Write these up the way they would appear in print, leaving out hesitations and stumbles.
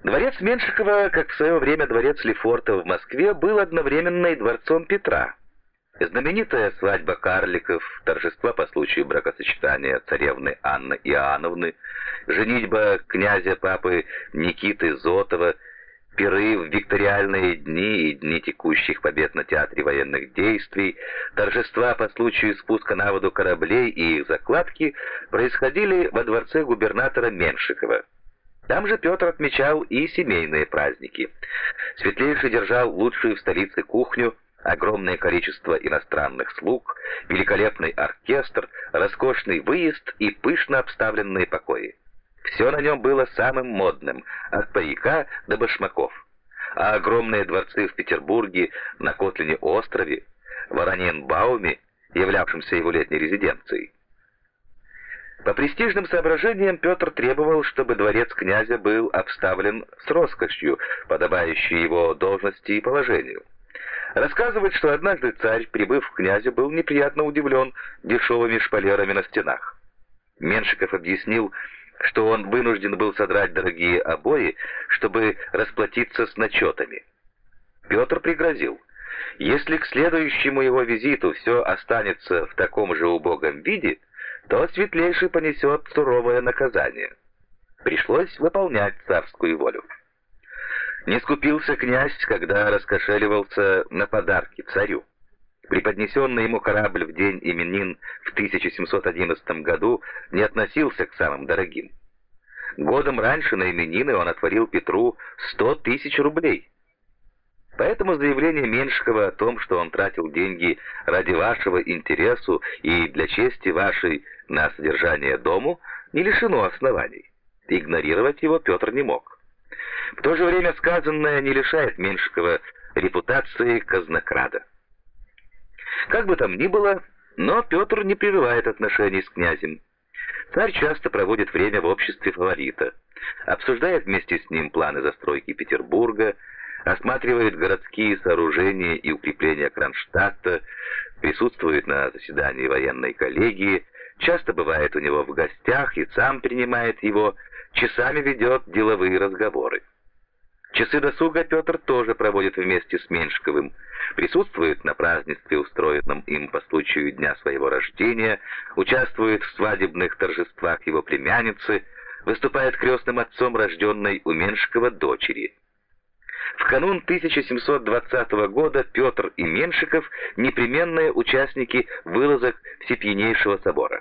Дворец Меншикова, как в свое время дворец Лефорта в Москве, был одновременно и дворцом Петра. Знаменитая свадьба карликов, торжества по случаю бракосочетания царевны Анны Иоанновны, женитьба князя папы Никиты Зотова, пиры в викториальные дни и дни текущих побед на театре военных действий, торжества по случаю спуска на воду кораблей и их закладки происходили во дворце губернатора Меншикова. Там же Петр отмечал и семейные праздники. Светлейший держал лучшую в столице кухню, огромное количество иностранных слуг, великолепный оркестр, роскошный выезд и пышно обставленные покои. Все на нем было самым модным, от парика до башмаков. А огромные дворцы в Петербурге, на Котлине-острове, в Ораньенбауме, являвшемся его летней резиденцией. По престижным соображениям Петр требовал, чтобы дворец князя был обставлен с роскошью, подобающей его должности и положению. Рассказывает, что однажды царь, прибыв к князю, был неприятно удивлен дешевыми шпалерами на стенах. Меншиков объяснил, что он вынужден был содрать дорогие обои, чтобы расплатиться с начетами. Петр пригрозил: если к следующему его визиту все останется в таком же убогом виде, то Светлейший понесет суровое наказание. Пришлось выполнять царскую волю. Не скупился князь, когда раскошеливался на подарки царю. Преподнесенный ему корабль в день именин в 1711 году не относился к самым дорогим. Годом раньше на именины он отворил Петру 100 тысяч рублей. Поэтому заявление Меншикова о том, что он тратил деньги ради вашего интересу и для чести вашей на содержание дому, не лишено оснований. Игнорировать его Петр не мог. В то же время сказанное не лишает Меншикова репутации казнокрада. Как бы там ни было, но Петр не прерывает отношений с князем. Царь часто проводит время в обществе фаворита, обсуждает вместе с ним планы застройки Петербурга, осматривает городские сооружения и укрепления Кронштадта, присутствует на заседании военной коллегии, часто бывает у него в гостях и сам принимает его, часами ведет деловые разговоры. Часы досуга Петр тоже проводит вместе с Меншиковым, присутствует на празднестве, устроенном им по случаю дня своего рождения, участвует в свадебных торжествах его племянницы, выступает крестным отцом рожденной у Меншикова дочери. В канун 1720 года Петр и Меншиков – непременные участники вылазок Всепьянейшего собора.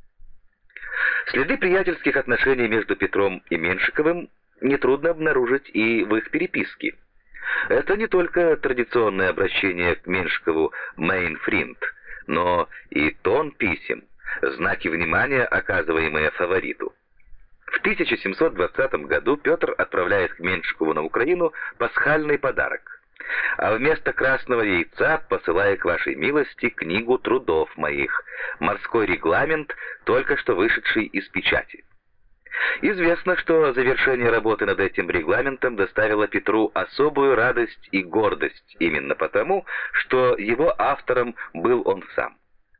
Следы приятельских отношений между Петром и Меншиковым нетрудно обнаружить и в их переписке. Это не только традиционное обращение к Меншикову «mein Freund», но и тон писем, знаки внимания, оказываемые фавориту. В 1720 году Петр отправляет к Меншикову на Украину пасхальный подарок, а вместо красного яйца посылая к вашей милости книгу трудов моих, морской регламент, только что вышедший из печати. Известно, что завершение работы над этим регламентом доставило Петру особую радость и гордость, именно потому, что его автором был он сам.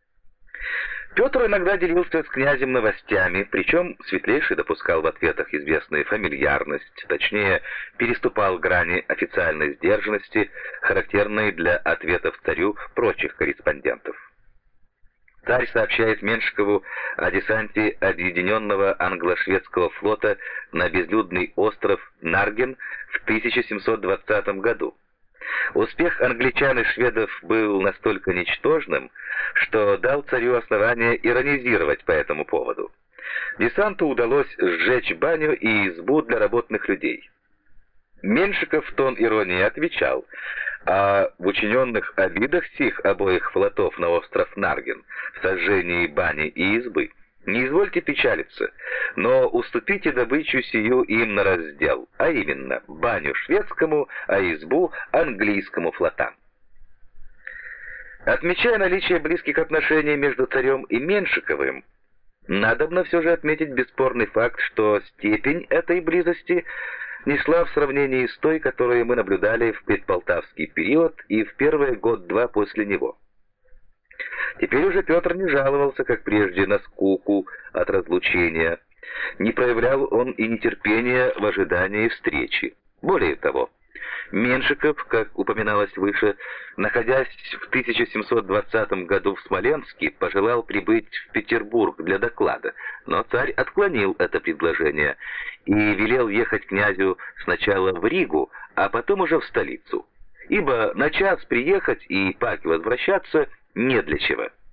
Петр иногда делился с князем новостями, причем Светлейший допускал в ответах известную фамильярность, точнее, переступал грани официальной сдержанности, характерной для ответов царю прочих корреспондентов. Царь сообщает Меншикову о десанте объединенного англо-шведского флота на безлюдный остров Нарген в 1720 году. Успех англичан и шведов был настолько ничтожным, что дал царю основание иронизировать по этому поводу. Десанту удалось сжечь баню и избу для работных людей. Меншиков в тон иронии отвечал: а в учиненных обидах сих обоих флотов на остров Нарген, в сожжении бани и избы, не извольте печалиться, но уступите добычу сию им на раздел, а именно баню шведскому, а избу английскому флотам. Отмечая наличие близких отношений между царем и Меншиковым, надобно все же отметить бесспорный факт, что степень этой близости не шла в сравнении с той, которую мы наблюдали в предполтавский период и в первый год-два после него. Теперь уже Петр не жаловался, как прежде, на скуку от разлучения. Не проявлял он и нетерпения в ожидании встречи. Более того, Меншиков, как упоминалось выше, находясь в 1720 году в Смоленске, пожелал прибыть в Петербург для доклада, но царь отклонил это предложение и велел ехать князю сначала в Ригу, а потом уже в столицу, ибо на час приехать и паки возвращаться не для чего.